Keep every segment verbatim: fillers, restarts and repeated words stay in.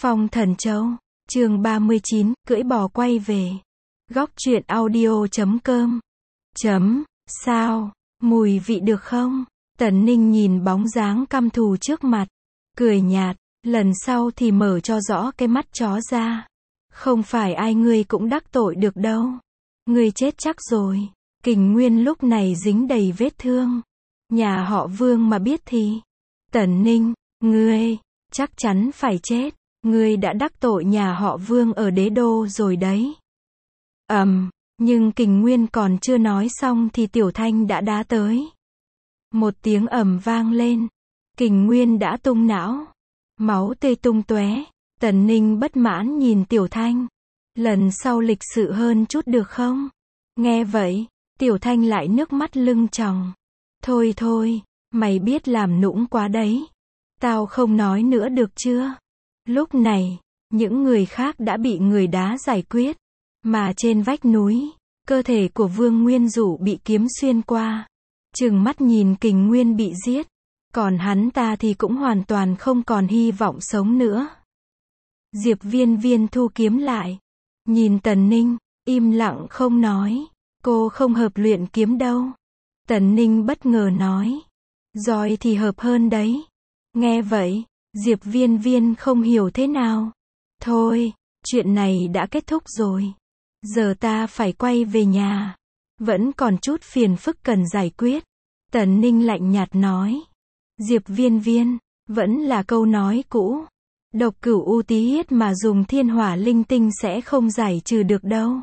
Phong Thần Châu, chương ba mươi chín, cưỡi bò quay về. Góc truyện audio chấm com. Chấm, sao, mùi vị được không? Tần Ninh nhìn bóng dáng căm thù trước mặt, cười nhạt, lần sau thì mở cho rõ cái mắt chó ra. Không phải ai ngươi cũng đắc tội được đâu. Ngươi chết chắc rồi. Kình Nguyên lúc này dính đầy vết thương. Nhà họ Vương mà biết thì. Tần Ninh, ngươi, chắc chắn phải chết. Ngươi đã đắc tội nhà họ Vương ở đế đô rồi đấy. Ầm, um, nhưng Kình Nguyên còn chưa nói xong thì Tiểu Thanh đã đá tới. Một tiếng ầm vang lên. Kình Nguyên đã tung não. Máu tươi tung tóe. Tần Ninh bất mãn nhìn Tiểu Thanh. Lần sau lịch sự hơn chút được không? Nghe vậy, Tiểu Thanh lại nước mắt lưng tròng. Thôi thôi, mày biết làm nũng quá đấy. Tao không nói nữa được chưa? Lúc này, những người khác đã bị người đá giải quyết. Mà trên vách núi, cơ thể của Vương Nguyên Dụ bị kiếm xuyên qua. Trừng mắt nhìn Kình Nguyên bị giết. Còn hắn ta thì cũng hoàn toàn không còn hy vọng sống nữa. Diệp Viên Viên thu kiếm lại. Nhìn Tần Ninh, im lặng không nói. Cô không hợp luyện kiếm đâu. Tần Ninh bất ngờ nói. Rồi thì hợp hơn đấy. Nghe vậy, Diệp Viên Viên không hiểu thế nào. Thôi, chuyện này đã kết thúc rồi. Giờ ta phải quay về nhà. Vẫn còn chút phiền phức cần giải quyết. Tần Ninh lạnh nhạt nói. Diệp Viên Viên, vẫn là câu nói cũ. Độc cửu u tí hiết mà dùng thiên hỏa linh tinh sẽ không giải trừ được đâu.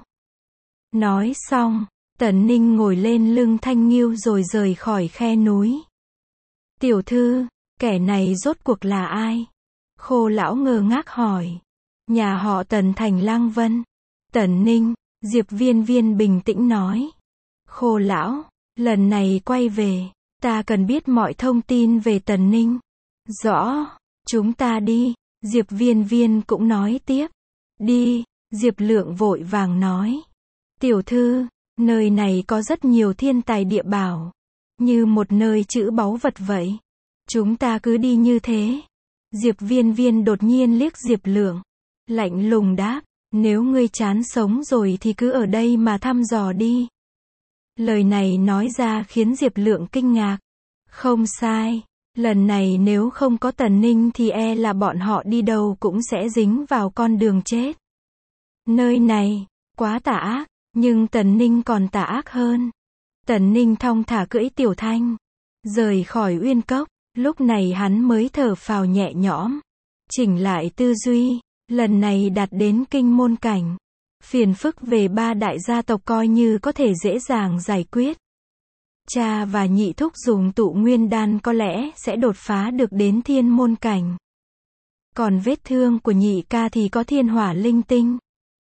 Nói xong, Tần Ninh ngồi lên lưng Thanh Nghiêu rồi rời khỏi khe núi. Tiểu thư, kẻ này rốt cuộc là ai? Khô lão ngơ ngác hỏi. Nhà họ Tần thành Lang Vân. Tần Ninh, Diệp Viên Viên bình tĩnh nói. Khô lão, lần này quay về, ta cần biết mọi thông tin về Tần Ninh. Rõ, chúng ta đi. Diệp Viên Viên cũng nói tiếp. Đi, Diệp Lượng vội vàng nói. Tiểu thư, nơi này có rất nhiều thiên tài địa bảo. Như một nơi trữ báu vật vậy. Chúng ta cứ đi như thế. Diệp Viên Viên đột nhiên liếc Diệp Lượng. Lạnh lùng đáp. Nếu ngươi chán sống rồi thì cứ ở đây mà thăm dò đi. Lời này nói ra khiến Diệp Lượng kinh ngạc. Không sai. Lần này nếu không có Tần Ninh thì e là bọn họ đi đâu cũng sẽ dính vào con đường chết. Nơi này, quá tà ác, nhưng Tần Ninh còn tà ác hơn. Tần Ninh thong thả cưỡi Tiểu Thanh, rời khỏi Uyên Cốc, lúc này hắn mới thở phào nhẹ nhõm. Chỉnh lại tư duy, lần này đạt đến kinh môn cảnh. Phiền phức về ba đại gia tộc coi như có thể dễ dàng giải quyết. Cha và nhị thúc dùng tụ nguyên đan có lẽ sẽ đột phá được đến thiên môn cảnh. Còn vết thương của nhị ca thì có thiên hỏa linh tinh.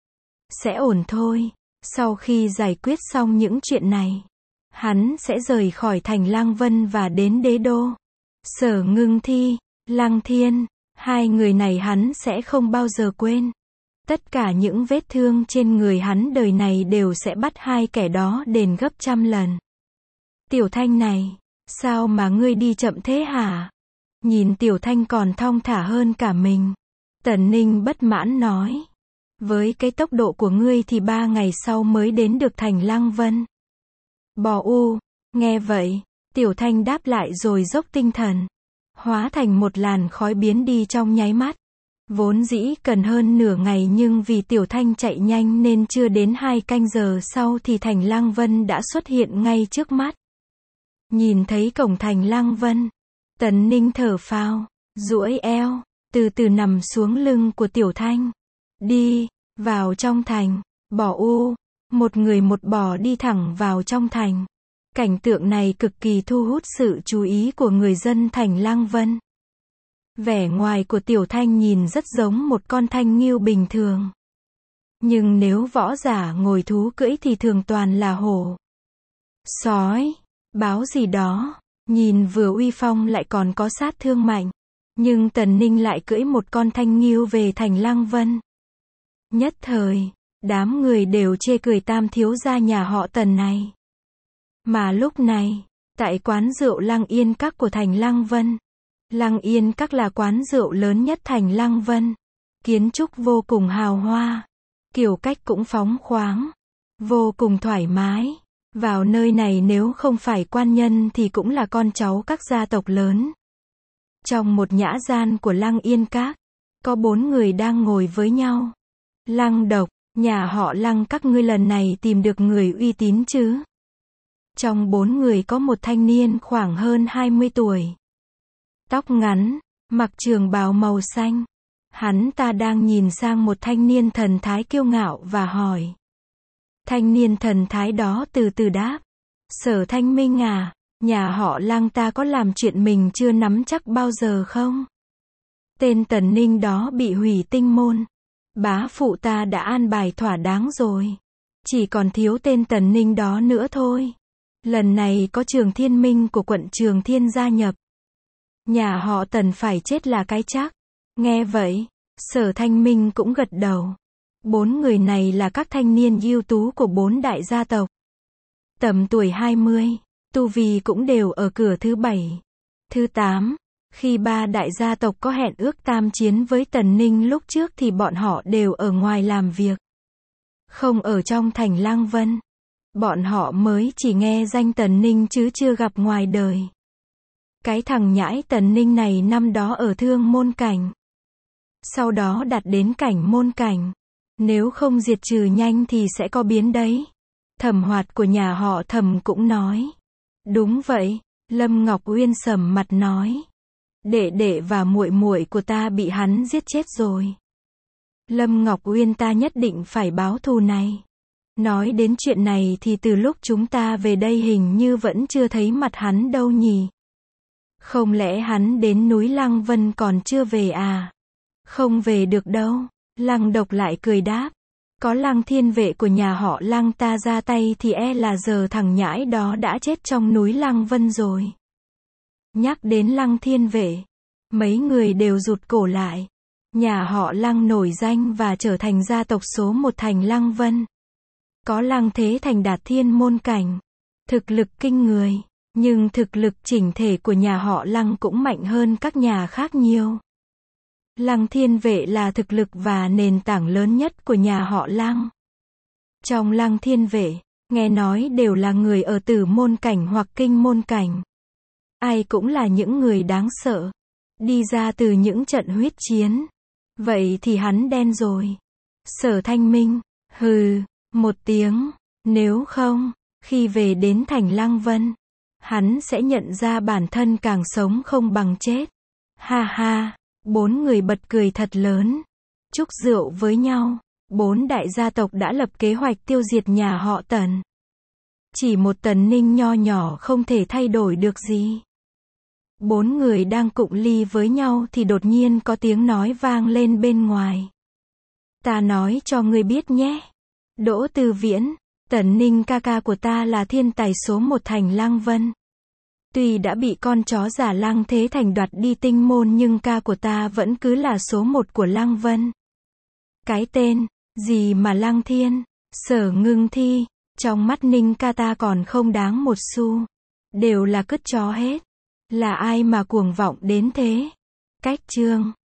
Sẽ ổn thôi. Sau khi giải quyết xong những chuyện này, hắn sẽ rời khỏi thành Lang Vân và đến đế đô. Sở Ngưng Thi, Lăng Thiên, hai người này hắn sẽ không bao giờ quên. Tất cả những vết thương trên người hắn đời này đều sẽ bắt hai kẻ đó đền gấp trăm lần. Tiểu Thanh này, sao mà ngươi đi chậm thế hả? Nhìn Tiểu Thanh còn thong thả hơn cả mình. Tần Ninh bất mãn nói. Với cái tốc độ của ngươi thì ba ngày sau mới đến được thành Lang Vân. Bò u, nghe vậy, Tiểu Thanh đáp lại rồi dốc tinh thần. Hóa thành một làn khói biến đi trong nháy mắt. Vốn dĩ cần hơn nửa ngày nhưng vì Tiểu Thanh chạy nhanh nên chưa đến hai canh giờ sau thì thành Lang Vân đã xuất hiện ngay trước mắt. Nhìn thấy cổng thành Lang Vân, Tần Ninh thở phào, duỗi eo, từ từ nằm xuống lưng của Tiểu Thanh. Đi, vào trong thành, bò u, một người một bò đi thẳng vào trong thành. Cảnh tượng này cực kỳ thu hút sự chú ý của người dân thành Lang Vân. Vẻ ngoài của Tiểu Thanh nhìn rất giống một con thanh nghiêu bình thường. Nhưng nếu võ giả ngồi thú cưỡi thì thường toàn là hổ, sói, báo gì đó, nhìn vừa uy phong lại còn có sát thương mạnh. Nhưng Tần Ninh lại cưỡi một con thanh nghiêu về thành Lang Vân. Nhất thời, đám người đều chê cười tam thiếu gia nhà họ Tần này. Mà lúc này, tại quán rượu Lăng Yên Các của thành Lang Vân. Lăng Yên Các là quán rượu lớn nhất thành Lang Vân. Kiến trúc vô cùng hào hoa. Kiểu cách cũng phóng khoáng. Vô cùng thoải mái. Vào nơi này nếu không phải quan nhân thì cũng là con cháu các gia tộc lớn. Trong một nhã gian của Lăng Yên Các, có bốn người đang ngồi với nhau. Lăng Độc, nhà họ Lăng các ngươi lần này tìm được người uy tín chứ? Trong bốn người có một thanh niên khoảng hơn hai mươi tuổi. Tóc ngắn, mặc trường bào màu xanh. Hắn ta đang nhìn sang một thanh niên thần thái kiêu ngạo và hỏi. Thanh niên thần thái đó từ từ đáp. Sở Thanh Minh à, nhà họ Lăng ta có làm chuyện mình chưa nắm chắc bao giờ không? Tên Tần Ninh đó bị hủy tinh môn. Bá phụ ta đã an bài thỏa đáng rồi. Chỉ còn thiếu tên Tần Ninh đó nữa thôi. Lần này có Trường Thiên Minh của quận Trường Thiên gia nhập. Nhà họ Tần phải chết là cái chắc. Nghe vậy, Sở Thanh Minh cũng gật đầu. Bốn người này là các thanh niên ưu tú của bốn đại gia tộc. Tầm tuổi hai mươi, tu vi cũng đều ở cửa thứ bảy, thứ tám. Khi ba đại gia tộc có hẹn ước tam chiến với Tần Ninh lúc trước thì bọn họ đều ở ngoài làm việc. Không ở trong thành Lăng Vân. Bọn họ mới chỉ nghe danh Tần Ninh chứ chưa gặp ngoài đời. Cái thằng nhãi Tần Ninh này năm đó ở Thương Môn Cảnh. Sau đó đạt đến cảnh Môn Cảnh. Nếu không diệt trừ nhanh thì sẽ có biến đấy. Thẩm Hoạt của nhà họ Thẩm cũng nói. Đúng vậy, Lâm Ngọc Uyên sầm mặt nói. Đệ đệ và muội muội của ta bị hắn giết chết rồi. Lâm Ngọc Uyên ta nhất định phải báo thù này. Nói đến chuyện này thì từ lúc chúng ta về đây hình như vẫn chưa thấy mặt hắn đâu nhỉ. Không lẽ hắn đến núi Lăng Vân còn chưa về à? Không về được đâu. Lăng Độc lại cười đáp. Có Lăng Thiên Vệ của nhà họ Lăng ta ra tay thì e là giờ thằng nhãi đó đã chết trong núi Lăng Vân rồi. Nhắc đến Lăng Thiên Vệ, mấy người đều rụt cổ lại. Nhà họ Lăng nổi danh và trở thành gia tộc số một thành Lăng Vân. Có Lăng Thế Thành đạt thiên môn cảnh. Thực lực kinh người. Nhưng thực lực chỉnh thể của nhà họ Lăng cũng mạnh hơn các nhà khác nhiều. Lăng Thiên Vệ là thực lực và nền tảng lớn nhất của nhà họ Lăng. Trong Lăng Thiên Vệ, nghe nói đều là người ở Tử Môn Cảnh hoặc Kinh Môn Cảnh. Ai cũng là những người đáng sợ. Đi ra từ những trận huyết chiến. Vậy thì hắn đen rồi. Sở Thanh Minh, hừ, một tiếng. Nếu không, khi về đến thành Lăng Vân, hắn sẽ nhận ra bản thân càng sống không bằng chết. Ha ha. Bốn người bật cười thật lớn. Chúc rượu với nhau. Bốn đại gia tộc đã lập kế hoạch tiêu diệt nhà họ Tần. Chỉ một Tần Ninh nho nhỏ không thể thay đổi được gì. Bốn người đang cụng ly với nhau thì đột nhiên có tiếng nói vang lên bên ngoài. Ta nói cho ngươi biết nhé. Đỗ Tư Viễn, Tần Ninh ca ca của ta là thiên tài số một thành Lăng Vân. Tuy đã bị con chó giả Lăng Thế Thành đoạt đi tinh môn nhưng ca của ta vẫn cứ là số một của Lăng Vân. Cái tên, gì mà Lăng Thiên, Sở Ngưng Thi, trong mắt Ninh ca ta còn không đáng một xu. Đều là cứt chó hết. Là ai mà cuồng vọng đến thế? Cách chương